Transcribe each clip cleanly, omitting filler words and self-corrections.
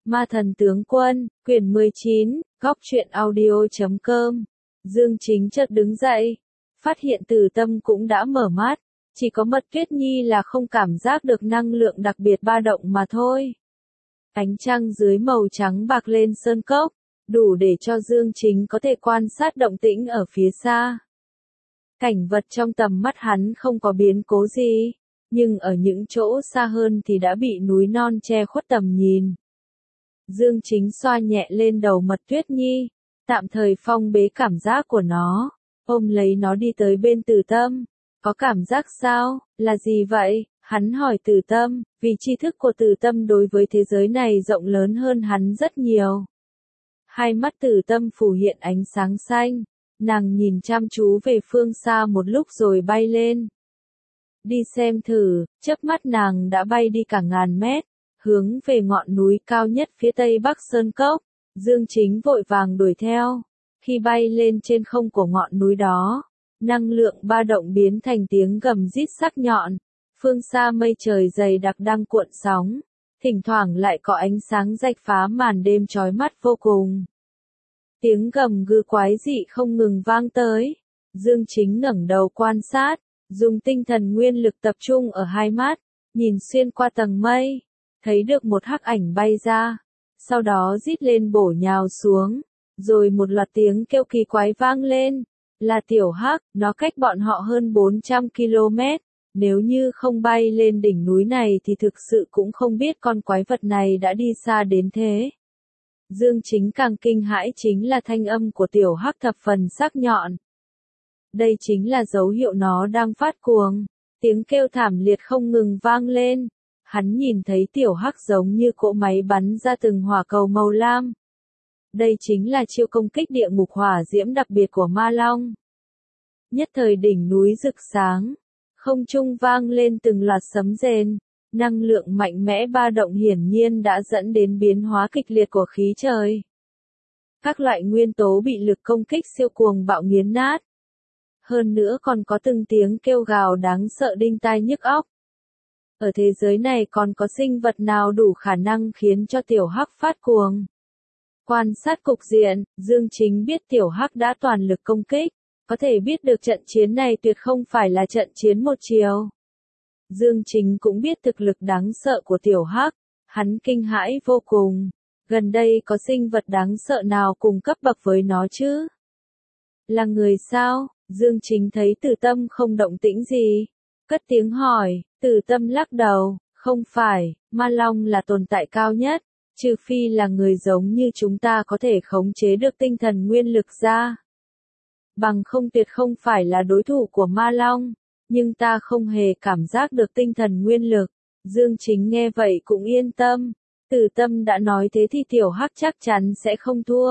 Ma thần tướng quân, quyển 19, góc truyện audio.com. Dương Chính chợt đứng dậy, phát hiện Từ Tâm cũng đã mở mắt, chỉ có Mật Tuyết Nhi là không cảm giác được năng lượng đặc biệt ba động mà thôi. Ánh trăng dưới màu trắng bạc lên sơn cốc, đủ để cho Dương Chính có thể quan sát động tĩnh ở phía xa. Cảnh vật trong tầm mắt hắn không có biến cố gì, nhưng ở những chỗ xa hơn thì đã bị núi non che khuất tầm nhìn. Dương Chính xoa nhẹ lên đầu Mật Tuyết Nhi, tạm thời phong bế cảm giác của nó, ôm lấy nó đi tới bên Từ Tâm. Có cảm giác sao, là gì vậy? Hắn hỏi Từ Tâm, vì tri thức của Từ Tâm đối với thế giới này rộng lớn hơn hắn rất nhiều. Hai mắt Từ Tâm phủ hiện ánh sáng xanh, nàng nhìn chăm chú về phương xa một lúc rồi bay lên. Đi xem thử, chớp mắt nàng đã bay đi cả ngàn mét, hướng về ngọn núi cao nhất phía tây bắc sơn cốc. Dương Chính vội vàng đuổi theo. Khi bay lên trên không của ngọn núi đó, năng lượng ba động biến thành tiếng gầm rít sắc nhọn. Phương xa mây trời dày đặc đang cuộn sóng, thỉnh thoảng lại có ánh sáng rạch phá màn đêm chói mắt vô cùng. Tiếng gầm gừ quái dị không ngừng vang tới. Dương Chính ngẩng đầu quan sát, dùng tinh thần nguyên lực tập trung ở hai mắt, nhìn xuyên qua tầng mây, thấy được một hắc ảnh bay ra, sau đó rít lên bổ nhào xuống, rồi một loạt tiếng kêu kỳ quái vang lên, là Tiểu Hắc, nó cách bọn họ hơn 400 km, nếu như không bay lên đỉnh núi này thì thực sự cũng không biết con quái vật này đã đi xa đến thế. Dương Chính càng kinh hãi chính là thanh âm của Tiểu Hắc thập phần sắc nhọn. Đây chính là dấu hiệu nó đang phát cuồng, tiếng kêu thảm liệt không ngừng vang lên. Hắn nhìn thấy Tiểu Hắc giống như cỗ máy bắn ra từng hỏa cầu màu lam. Đây chính là chiêu công kích địa ngục hỏa diễm đặc biệt của Ma Long. Nhất thời đỉnh núi rực sáng, không trung vang lên từng loạt sấm rền, năng lượng mạnh mẽ ba động hiển nhiên đã dẫn đến biến hóa kịch liệt của khí trời. Các loại nguyên tố bị lực công kích siêu cuồng bạo nghiến nát. Hơn nữa còn có từng tiếng kêu gào đáng sợ đinh tai nhức óc. Ở thế giới này còn có sinh vật nào đủ khả năng khiến cho Tiểu Hắc phát cuồng? Quan sát cục diện, Dương Chính biết Tiểu Hắc đã toàn lực công kích, có thể biết được trận chiến này tuyệt không phải là trận chiến một chiều. Dương Chính cũng biết thực lực đáng sợ của Tiểu Hắc, hắn kinh hãi vô cùng. Gần đây có sinh vật đáng sợ nào cùng cấp bậc với nó chứ? Là người sao? Dương Chính thấy Từ Tâm không động tĩnh gì, cất tiếng hỏi. Từ Tâm lắc đầu, không phải, Ma Long là tồn tại cao nhất, trừ phi là người giống như chúng ta có thể khống chế được tinh thần nguyên lực ra. Bằng không tuyệt không phải là đối thủ của Ma Long, nhưng ta không hề cảm giác được tinh thần nguyên lực. Dương Chính nghe vậy cũng yên tâm, Từ Tâm đã nói thế thì Tiểu Hắc chắc chắn sẽ không thua.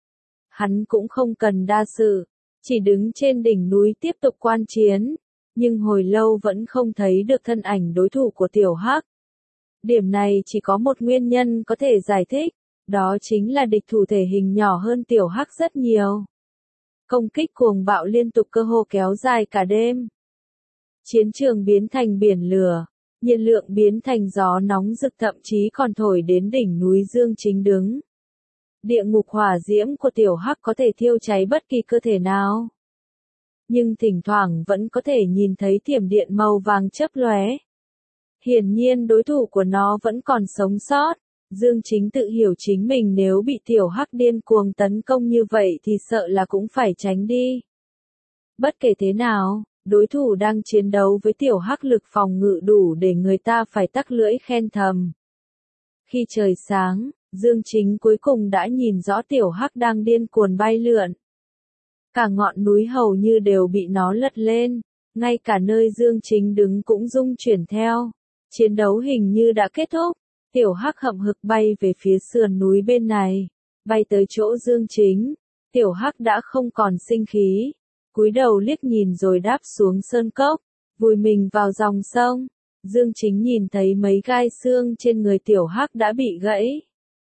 Hắn cũng không cần đa sự, chỉ đứng trên đỉnh núi tiếp tục quan chiến. Nhưng hồi lâu vẫn không thấy được thân ảnh đối thủ của Tiểu Hắc. Điểm này chỉ có một nguyên nhân có thể giải thích, đó chính là địch thủ thể hình nhỏ hơn Tiểu Hắc rất nhiều. Công kích cuồng bạo liên tục cơ hồ kéo dài cả đêm. Chiến trường biến thành biển lửa, nhiệt lượng biến thành gió nóng rực, thậm chí còn thổi đến đỉnh núi Dương Chính đứng. Địa ngục hỏa diễm của Tiểu Hắc có thể thiêu cháy bất kỳ cơ thể nào. Nhưng thỉnh thoảng vẫn có thể nhìn thấy thiểm điện màu vàng chớp lóe. Hiển nhiên đối thủ của nó vẫn còn sống sót. Dương Chính tự hiểu chính mình nếu bị Tiểu Hắc điên cuồng tấn công như vậy thì sợ là cũng phải tránh đi. Bất kể thế nào, đối thủ đang chiến đấu với Tiểu Hắc lực phòng ngự đủ để người ta phải tắc lưỡi khen thầm. Khi trời sáng, Dương Chính cuối cùng đã nhìn rõ Tiểu Hắc đang điên cuồng bay lượn. Cả ngọn núi hầu như đều bị nó lật lên, ngay cả nơi Dương Chính đứng cũng rung chuyển theo. Chiến đấu hình như đã kết thúc, Tiểu Hắc hậm hực bay về phía sườn núi bên này, bay tới chỗ Dương Chính. Tiểu Hắc đã không còn sinh khí, cúi đầu liếc nhìn rồi đáp xuống sơn cốc, vùi mình vào dòng sông. Dương Chính nhìn thấy mấy gai xương trên người Tiểu Hắc đã bị gãy.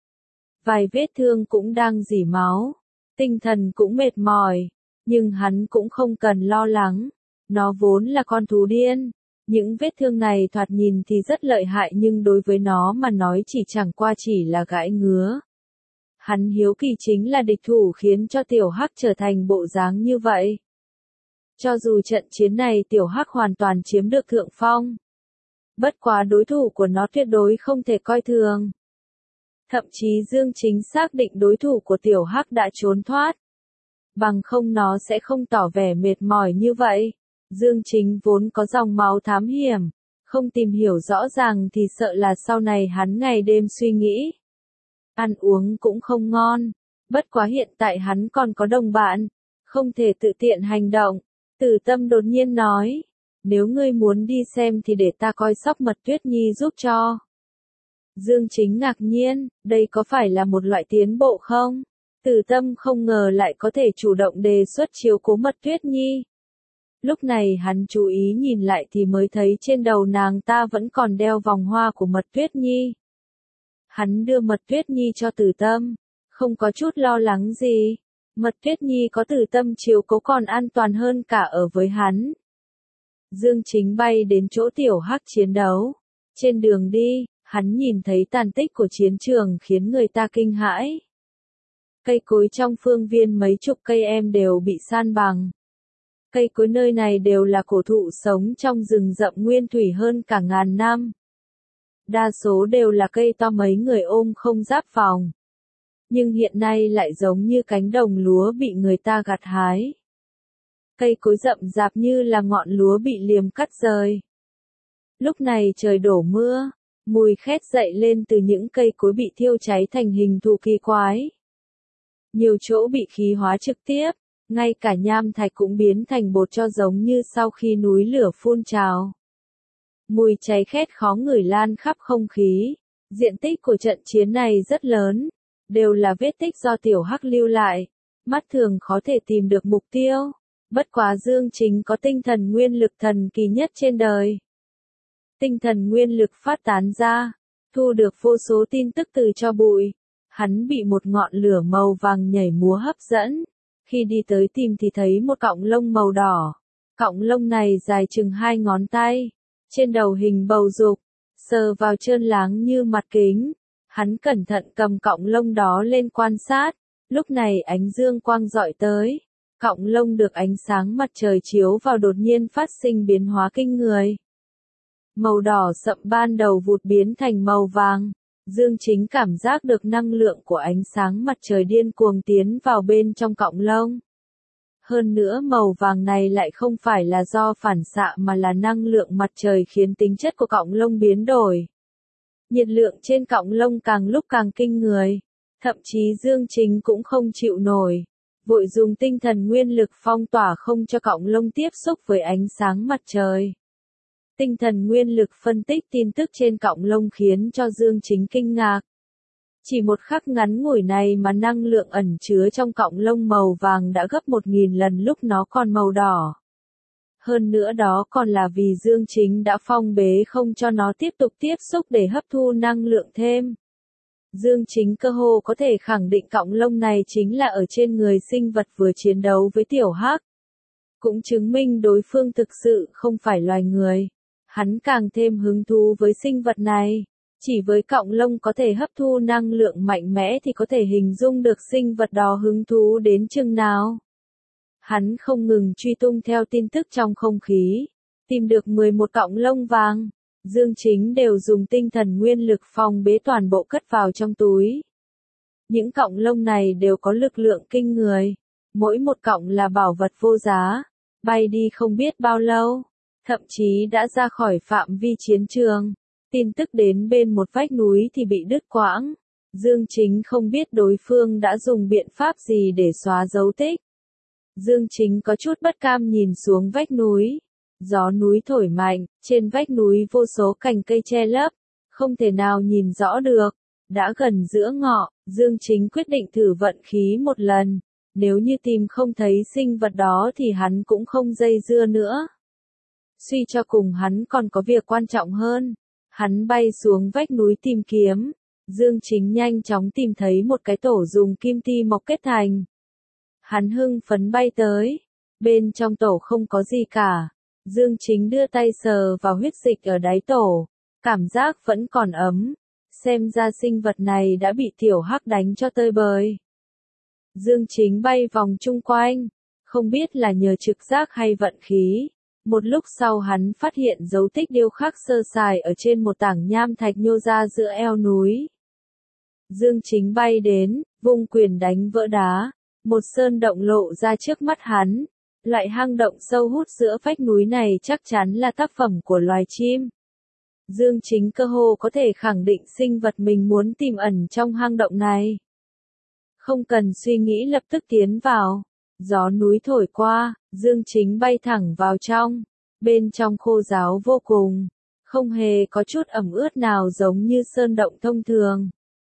Vài vết thương cũng đang rỉ máu, tinh thần cũng mệt mỏi. Nhưng hắn cũng không cần lo lắng, nó vốn là con thú điên, Những vết thương này thoạt nhìn thì rất lợi hại nhưng đối với nó mà nói chỉ chẳng qua chỉ là gãi ngứa. Hắn hiếu kỳ chính là địch thủ khiến cho Tiểu Hắc trở thành bộ dáng như vậy. Cho dù trận chiến này Tiểu Hắc hoàn toàn chiếm được thượng phong. Bất quá đối thủ của nó tuyệt đối không thể coi thường. Thậm chí Dương Chính xác định đối thủ của Tiểu Hắc đã trốn thoát. Bằng không nó sẽ không tỏ vẻ mệt mỏi như vậy. Dương Chính vốn có dòng máu thám hiểm. Không tìm hiểu rõ ràng thì sợ là sau này hắn ngày đêm suy nghĩ. Ăn uống cũng không ngon. Bất quá hiện tại hắn còn có đồng bạn. Không thể tự tiện hành động. Tử Tâm đột nhiên nói. Nếu ngươi muốn đi xem thì để ta coi sóc Mật Tuyết Nhi giúp cho. Dương Chính ngạc nhiên, đây có phải là một loại tiến bộ không? Tử Tâm không ngờ lại có thể chủ động đề xuất chiếu cố Mật Tuyết Nhi. Lúc này hắn chú ý nhìn lại thì mới thấy trên đầu nàng ta vẫn còn đeo vòng hoa của Mật Tuyết Nhi. Hắn đưa Mật Tuyết Nhi cho Tử Tâm, không có chút lo lắng gì. Mật Tuyết Nhi có Tử Tâm chiếu cố còn an toàn hơn cả ở với hắn. Dương Chính bay đến chỗ Tiểu Hắc chiến đấu. Trên đường đi, hắn nhìn thấy tàn tích của chiến trường khiến người ta kinh hãi. Cây cối trong phương viên mấy chục cây em đều bị san bằng. Cây cối nơi này đều là cổ thụ sống trong rừng rậm nguyên thủy hơn cả ngàn năm. Đa số đều là cây to mấy người ôm không giáp phòng. Nhưng hiện nay lại giống như cánh đồng lúa bị người ta gặt hái. Cây cối rậm rạp như là ngọn lúa bị liềm cắt rời. Lúc này trời đổ mưa, mùi khét dậy lên từ những cây cối bị thiêu cháy thành hình thù kỳ quái. Nhiều chỗ bị khí hóa trực tiếp, ngay cả nham thạch cũng biến thành bột tro giống như sau khi núi lửa phun trào. Mùi cháy khét khó ngửi lan khắp không khí. Diện tích của trận chiến này rất lớn, đều là vết tích do Tiểu Hắc lưu lại. Mắt thường khó thể tìm được mục tiêu. Bất quá Dương Chính có tinh thần nguyên lực thần kỳ nhất trên đời. Tinh thần nguyên lực phát tán ra, thu được vô số tin tức từ tro bụi. Hắn bị một ngọn lửa màu vàng nhảy múa hấp dẫn. Khi đi tới tìm thì thấy một cọng lông màu đỏ. Cọng lông này dài chừng 2 ngón tay. Trên đầu hình bầu dục, sờ vào trơn láng như mặt kính. Hắn cẩn thận cầm cọng lông đó lên quan sát. Lúc này ánh dương quang rọi tới. Cọng lông được ánh sáng mặt trời chiếu vào đột nhiên phát sinh biến hóa kinh người. Màu đỏ sậm ban đầu vụt biến thành màu vàng. Dương Chính cảm giác được năng lượng của ánh sáng mặt trời điên cuồng tiến vào bên trong cọng lông. Hơn nữa màu vàng này lại không phải là do phản xạ mà là năng lượng mặt trời khiến tính chất của cọng lông biến đổi. Nhiệt lượng trên cọng lông càng lúc càng kinh người. Thậm chí Dương Chính cũng không chịu nổi. Vội dùng tinh thần nguyên lực phong tỏa không cho cọng lông tiếp xúc với ánh sáng mặt trời. Tinh thần nguyên lực phân tích tin tức trên cọng lông khiến cho Dương Chính kinh ngạc. Chỉ một khắc ngắn ngủi này mà năng lượng ẩn chứa trong cọng lông màu vàng đã gấp 1000 lần lúc nó còn màu đỏ. Hơn nữa đó còn là vì Dương Chính đã phong bế không cho nó tiếp tục tiếp xúc để hấp thu năng lượng thêm. Dương Chính cơ hồ có thể khẳng định cọng lông này chính là ở trên người sinh vật vừa chiến đấu với Tiểu Hắc. Cũng chứng minh đối phương thực sự không phải loài người. Hắn càng thêm hứng thú với sinh vật này. Chỉ với cọng lông có thể hấp thu năng lượng mạnh mẽ thì có thể hình dung được sinh vật đó hứng thú đến chừng nào. Hắn không ngừng truy tung theo tin tức trong không khí. Tìm được 11 cọng lông vàng. Dương Chính đều dùng tinh thần nguyên lực phong bế toàn bộ cất vào trong túi. Những cọng lông này đều có lực lượng kinh người. Mỗi một cọng là bảo vật vô giá. Bay đi không biết bao lâu. Thậm chí đã ra khỏi phạm vi chiến trường. Tin tức đến bên một vách núi thì bị đứt quãng. Dương Chính không biết đối phương đã dùng biện pháp gì để xóa dấu tích. Dương Chính có chút bất cam nhìn xuống vách núi. Gió núi thổi mạnh, trên vách núi vô số cành cây che lấp, không thể nào nhìn rõ được. Đã gần giữa ngọ, Dương Chính quyết định thử vận khí một lần. Nếu như tìm không thấy sinh vật đó thì hắn cũng không dây dưa nữa. Suy cho cùng hắn còn có việc quan trọng hơn. Hắn bay xuống vách núi tìm kiếm. Dương Chính nhanh chóng tìm thấy một cái tổ dùng kim ti mộc kết thành. Hắn hưng phấn bay tới. Bên trong tổ không có gì cả. Dương Chính đưa tay sờ vào huyết dịch ở đáy tổ, cảm giác vẫn còn ấm, xem ra sinh vật này đã bị tiểu hắc đánh cho tơi bời. Dương Chính bay vòng chung quanh, không biết là nhờ trực giác hay vận khí. Một lúc sau hắn phát hiện dấu tích điêu khắc sơ sài ở trên một tảng nham thạch nhô ra giữa eo núi. Dương Chính bay đến, vung quyền đánh vỡ đá, một sơn động lộ ra trước mắt hắn. Loại hang động sâu hút giữa vách núi này chắc chắn là tác phẩm của loài chim. Dương Chính cơ hồ có thể khẳng định sinh vật mình muốn tìm ẩn trong hang động này. Không cần suy nghĩ lập tức tiến vào. Gió núi thổi qua, Dương Chính bay thẳng vào trong. Bên trong khô ráo vô cùng, không hề có chút ẩm ướt nào giống như sơn động thông thường.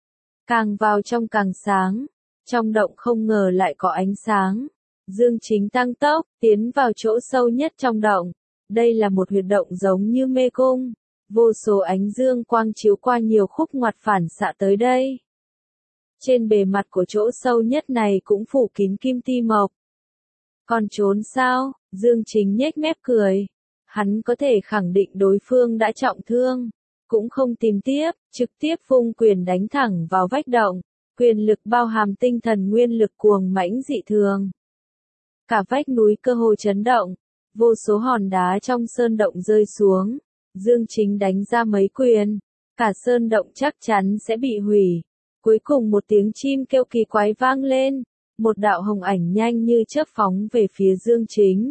Càng vào trong càng sáng, trong động không ngờ lại có ánh sáng. Dương Chính tăng tốc, tiến vào chỗ sâu nhất trong động. Đây là một huyệt động giống như mê cung. Vô số ánh dương quang chiếu qua nhiều khúc ngoặt phản xạ tới đây. Trên bề mặt của chỗ sâu nhất này cũng phủ kín kim ti mộc. Còn trốn sao? Dương Chính nhếch mép cười. Hắn có thể khẳng định đối phương đã trọng thương. Cũng không tìm tiếp, trực tiếp vung quyền đánh thẳng vào vách động. Quyền lực bao hàm tinh thần nguyên lực cuồng mãnh dị thường. Cả vách núi cơ hồ chấn động. Vô số hòn đá trong sơn động rơi xuống. Dương Chính đánh ra mấy quyền. Cả sơn động chắc chắn sẽ bị hủy. Cuối cùng một tiếng chim kêu kỳ quái vang lên. Một đạo hồng ảnh nhanh như chớp phóng về phía Dương Chính.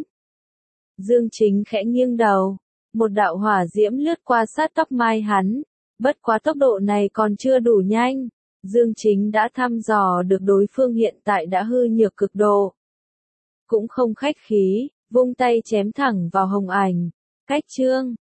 Dương Chính khẽ nghiêng đầu. Một đạo hỏa diễm lướt qua sát tóc mai hắn. Bất quá tốc độ này còn chưa đủ nhanh. Dương Chính đã thăm dò được đối phương hiện tại đã hư nhược cực độ. Cũng không khách khí, vung tay chém thẳng vào hồng ảnh. Cách chương